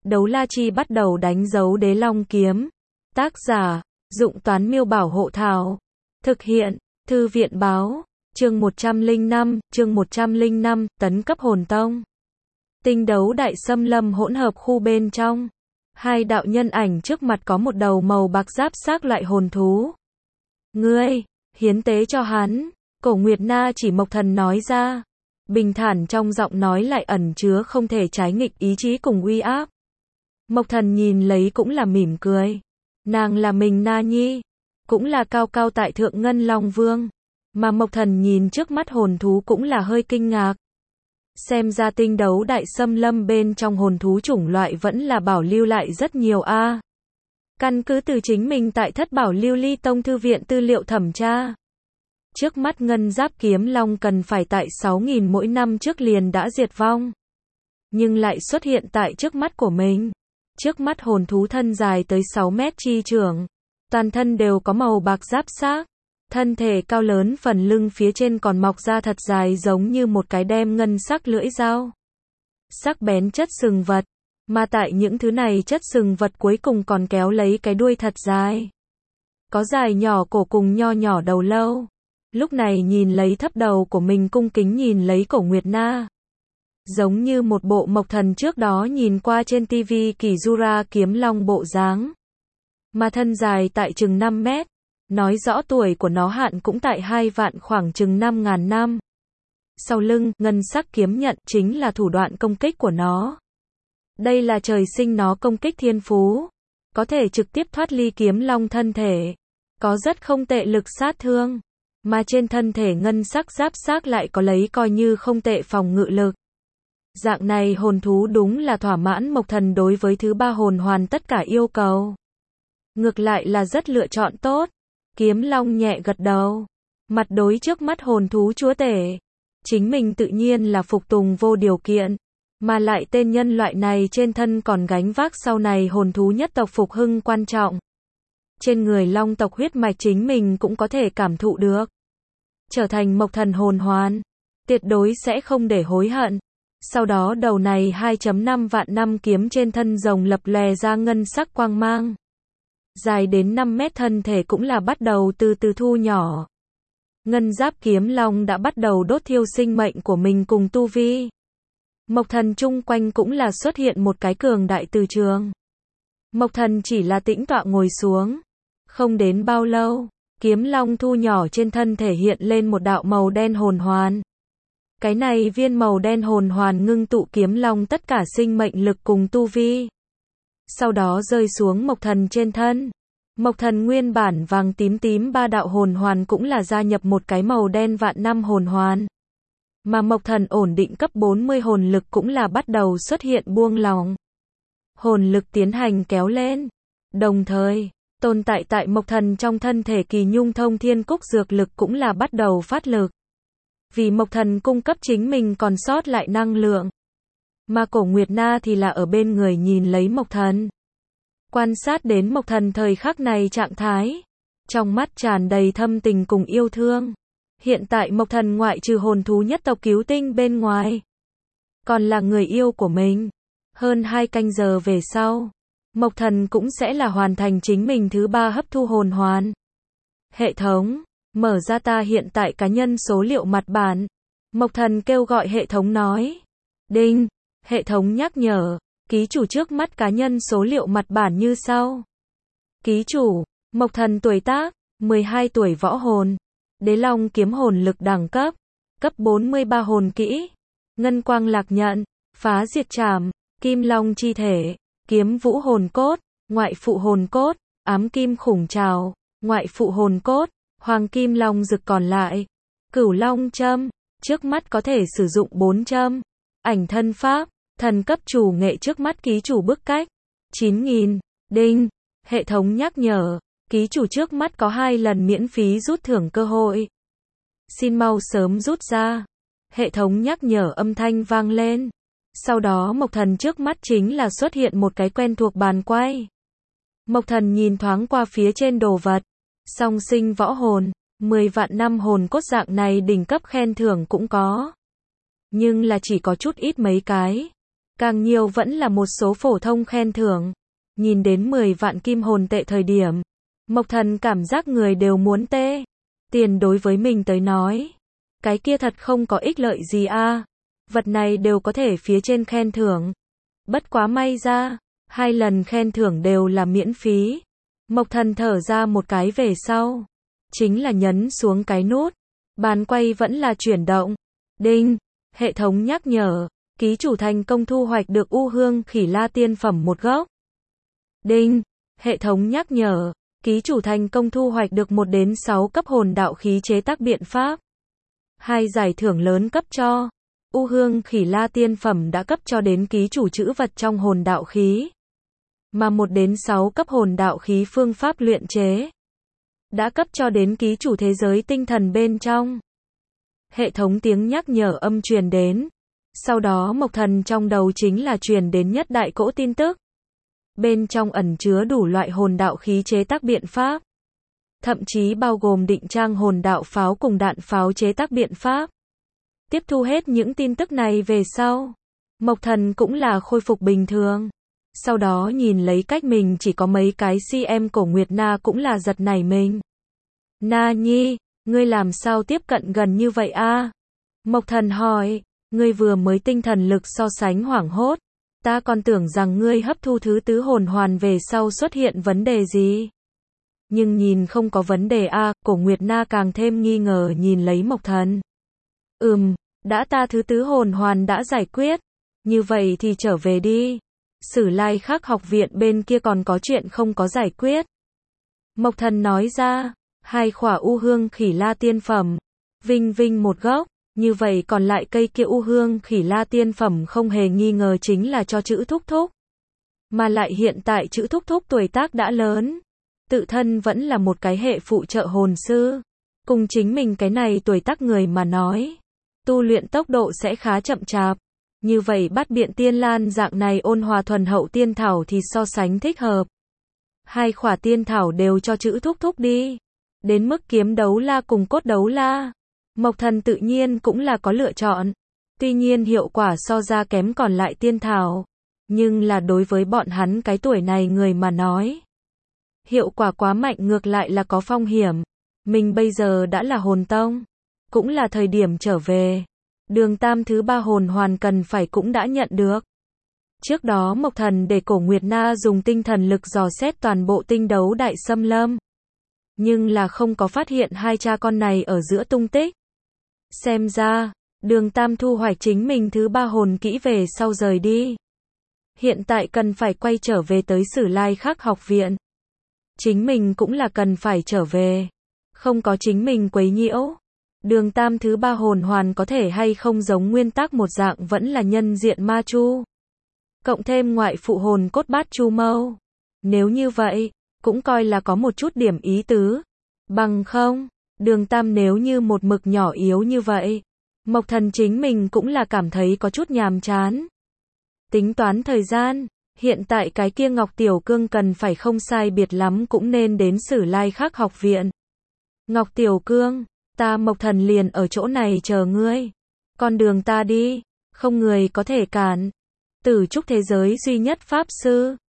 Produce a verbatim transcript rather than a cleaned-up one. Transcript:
Đấu la chi bắt đầu đánh dấu đế long kiếm. Tác giả, Dụng Toán Miêu Bảo Hộ Thảo. Thực hiện, Thư viện Báo. Chương một trăm lẻ năm, chương một trăm lẻ năm, tấn cấp hồn tông. Tinh đấu đại xâm lâm hỗn hợp khu bên trong. Hai đạo nhân ảnh trước mặt có một đầu màu bạc giáp xác loại hồn thú. Ngươi, hiến tế cho hắn. Cổ Nguyệt Na chỉ Mộc Thần nói ra. Bình thản trong giọng nói lại ẩn chứa không thể trái nghịch ý chí cùng uy áp. Mộc Thần nhìn lấy cũng là mỉm cười. Nàng là mình Na Nhi, cũng là cao cao tại thượng Ngân Long Vương. Mà Mộc Thần nhìn trước mắt hồn thú cũng là hơi kinh ngạc. Xem ra tinh đấu đại xâm lâm bên trong hồn thú chủng loại vẫn là bảo lưu lại rất nhiều a. À. Căn cứ từ chính mình tại Thất Bảo Lưu Ly Tông thư viện tư liệu thẩm tra. Trước mắt ngân giáp kiếm long cần phải tại sáu nghìn mỗi năm trước liền đã diệt vong. Nhưng lại xuất hiện tại trước mắt của mình. Trước mắt hồn thú thân dài tới sáu mét chi trường. Toàn thân đều có màu bạc giáp xác. Thân thể cao lớn phần lưng phía trên còn mọc ra thật dài giống như một cái đem ngân sắc lưỡi dao. Sắc bén chất sừng vật. Mà tại những thứ này chất sừng vật cuối cùng còn kéo lấy cái đuôi thật dài. Có dài nhỏ cổ cùng nho nhỏ đầu lâu. Lúc này nhìn lấy thấp đầu của mình cung kính nhìn lấy Cổ Nguyệt Na. Giống như một bộ Mộc Thần trước đó nhìn qua trên tivi Kizura kiếm long bộ dáng. Mà thân dài tại chừng năm mét. Nói rõ tuổi của nó hạn cũng tại hai vạn khoảng chừng năm ngàn năm. Sau lưng, ngân sắc kiếm nhận chính là thủ đoạn công kích của nó. Đây là trời sinh nó công kích thiên phú. Có thể trực tiếp thoát ly kiếm long thân thể. Có rất không tệ lực sát thương. Mà trên thân thể ngân sắc giáp xác lại có lấy coi như không tệ phòng ngự lực. Dạng này hồn thú đúng là thỏa mãn Mộc Thần đối với thứ ba hồn hoàn tất cả yêu cầu. Ngược lại là rất lựa chọn tốt. Kiếm long nhẹ gật đầu. Mặt đối trước mắt hồn thú chúa tể. Chính mình tự nhiên là phục tùng vô điều kiện. Mà lại tên nhân loại này trên thân còn gánh vác sau này hồn thú nhất tộc phục hưng quan trọng. Trên người long tộc huyết mạch chính mình cũng có thể cảm thụ được. Trở thành Mộc Thần hồn hoàn. Tuyệt đối sẽ không để hối hận. Sau đó đầu này hai phẩy năm vạn năm kiếm trên thân rồng lập lòe ra ngân sắc quang mang. Dài đến năm mét thân thể cũng là bắt đầu từ từ thu nhỏ. Ngân giáp kiếm long đã bắt đầu đốt thiêu sinh mệnh của mình cùng tu vi. Mộc Thần chung quanh cũng là xuất hiện một cái cường đại từ trường. Mộc Thần chỉ là tĩnh tọa ngồi xuống. Không đến bao lâu, kiếm long thu nhỏ trên thân thể hiện lên một đạo màu đen hồn hoàn. Cái này viên màu đen hồn hoàn ngưng tụ kiếm long tất cả sinh mệnh lực cùng tu vi. Sau đó rơi xuống Mộc Thần trên thân. Mộc Thần nguyên bản vàng tím tím ba đạo hồn hoàn cũng là gia nhập một cái màu đen vạn năm hồn hoàn. Mà Mộc Thần ổn định cấp bốn mươi hồn lực cũng là bắt đầu xuất hiện buông lỏng. Hồn lực tiến hành kéo lên. Đồng thời, tồn tại tại Mộc Thần trong thân thể kỳ nhung thông thiên cúc dược lực cũng là bắt đầu phát lực. Vì Mộc Thần cung cấp chính mình còn sót lại năng lượng. Mà Cổ Nguyệt Na thì là ở bên người nhìn lấy Mộc Thần. Quan sát đến Mộc Thần thời khắc này trạng thái. Trong mắt tràn đầy thâm tình cùng yêu thương. Hiện tại Mộc Thần ngoại trừ hồn thú nhất tộc cứu tinh bên ngoài. Còn là người yêu của mình. Hơn hai canh giờ về sau. Mộc Thần cũng sẽ là hoàn thành chính mình thứ ba hấp thu hồn hoàn. Hệ thống. Mở ra ta hiện tại cá nhân số liệu mặt bản. Mộc Thần kêu gọi hệ thống nói. Đinh. Hệ thống nhắc nhở. Ký chủ trước mắt cá nhân số liệu mặt bản như sau. Ký chủ. Mộc Thần tuổi tác. mười hai tuổi võ hồn. Đế long kiếm hồn lực đẳng cấp. Cấp bốn mươi ba hồn kỹ. Ngân quang lạc nhận. Phá diệt trảm. Kim long chi thể. Kiếm vũ hồn cốt. Ngoại phụ hồn cốt. Ám kim khủng trào. Ngoại phụ hồn cốt. Hoàng kim long rực còn lại. Cửu long châm. Trước mắt có thể sử dụng bốn châm. Ảnh thân pháp. Thần cấp chủ nghệ trước mắt ký chủ bức cách. chín nghìn. Đinh. Hệ thống nhắc nhở. Ký chủ trước mắt có hai lần miễn phí rút thưởng cơ hội. Xin mau sớm rút ra. Hệ thống nhắc nhở âm thanh vang lên. Sau đó Mộc Thần trước mắt chính là xuất hiện một cái quen thuộc bàn quay. Mộc Thần nhìn thoáng qua phía trên đồ vật. Song sinh võ hồn. mười vạn năm hồn cốt dạng này đỉnh cấp khen thưởng cũng có. Nhưng là chỉ có chút ít mấy cái. Càng nhiều vẫn là một số phổ thông khen thưởng. Nhìn đến mười vạn kim hồn tệ thời điểm, Mộc Thần cảm giác người đều muốn tê. Tiền đối với mình tới nói, cái kia thật không có ích lợi gì a. Vật này đều có thể phía trên khen thưởng. Bất quá may ra, hai lần khen thưởng đều là miễn phí. Mộc Thần thở ra một cái về sau, chính là nhấn xuống cái nút. Bàn quay vẫn là chuyển động. Đinh, hệ thống nhắc nhở, ký chủ thành công thu hoạch được U Hương Khỉ La tiên phẩm một gốc. Đinh, hệ thống nhắc nhở, ký chủ thành công thu hoạch được một đến sáu cấp hồn đạo khí chế tác biện pháp. Hai giải thưởng lớn cấp cho. U Hương Khỉ La tiên phẩm đã cấp cho đến ký chủ chữ vật trong hồn đạo khí. Mà một đến sáu cấp hồn đạo khí phương pháp luyện chế đã cấp cho đến ký chủ thế giới tinh thần bên trong. Hệ thống tiếng nhắc nhở âm truyền đến. Sau đó Mộc Thần trong đầu chính là truyền đến nhất đại cỗ tin tức. Bên trong ẩn chứa đủ loại hồn đạo khí chế tác biện pháp. Thậm chí bao gồm định trang hồn đạo pháo cùng đạn pháo chế tác biện pháp. Tiếp thu hết những tin tức này về sau, Mộc Thần cũng là khôi phục bình thường. Sau đó nhìn lấy cách mình chỉ có mấy cái cm Cổ Nguyệt Na cũng là giật nảy mình. Na Nhi, ngươi làm sao tiếp cận gần như vậy a? Mộc Thần hỏi, ngươi vừa mới tinh thần lực so sánh hoảng hốt. Ta còn tưởng rằng ngươi hấp thu thứ tứ hồn hoàn về sau xuất hiện vấn đề gì. Nhưng nhìn không có vấn đề a. Cổ Nguyệt Na càng thêm nghi ngờ nhìn lấy Mộc Thần. Ừm, đã ta thứ tứ hồn hoàn đã giải quyết. Như vậy thì trở về đi. Sử Lai Khắc học viện bên kia còn có chuyện không có giải quyết. Mộc Thần nói ra, hai khỏa U Hương Khỉ La tiên phẩm. Vinh vinh một gốc. Như vậy còn lại cây kia U Hương Khỉ La tiên phẩm không hề nghi ngờ chính là cho chữ thúc thúc. Mà lại hiện tại chữ thúc thúc tuổi tác đã lớn. Tự thân vẫn là một cái hệ phụ trợ hồn sư. Cùng chính mình cái này tuổi tác người mà nói. Tu luyện tốc độ sẽ khá chậm chạp. Như vậy Bát Biện Tiên Lan dạng này ôn hòa thuần hậu tiên thảo thì so sánh thích hợp. Hai khỏa tiên thảo đều cho chữ thúc thúc đi. Đến mức kiếm đấu la cùng cốt đấu la. Mộc Thần tự nhiên cũng là có lựa chọn. Tuy nhiên hiệu quả so ra kém còn lại tiên thảo. Nhưng là đối với bọn hắn cái tuổi này người mà nói. Hiệu quả quá mạnh ngược lại là có phong hiểm. Mình bây giờ đã là hồn tông. Cũng là thời điểm trở về. Đường tam thứ ba hồn hoàn cần phải cũng đã nhận được. Trước đó Mộc Thần để Cổ Nguyệt Na dùng tinh thần lực dò xét toàn bộ tinh đấu đại xâm lâm. Nhưng là không có phát hiện hai cha con này ở giữa tung tích. Xem ra, đường tam thu hoạch chính mình thứ ba hồn kỹ về sau rời đi. Hiện tại cần phải quay trở về tới Sử Lai Khắc học viện. Chính mình cũng là cần phải trở về. Không có chính mình quấy nhiễu. Đường tam thứ ba hồn hoàn có thể hay không giống nguyên tắc một dạng vẫn là nhân diện ma chu. Cộng thêm ngoại phụ hồn cốt bát chu mâu. Nếu như vậy, cũng coi là có một chút điểm ý tứ. Bằng không, đường tam nếu như một mực nhỏ yếu như vậy. Mộc Thần chính mình cũng là cảm thấy có chút nhàm chán. Tính toán thời gian, hiện tại cái kia Ngọc Tiểu Cương cần phải không sai biệt lắm cũng nên đến Sử Lai Khắc học viện. Ngọc Tiểu Cương, ta Mộc Thần liền ở chỗ này chờ ngươi. Con đường ta đi, không người có thể cản. Tử trúc thế giới duy nhất pháp sư,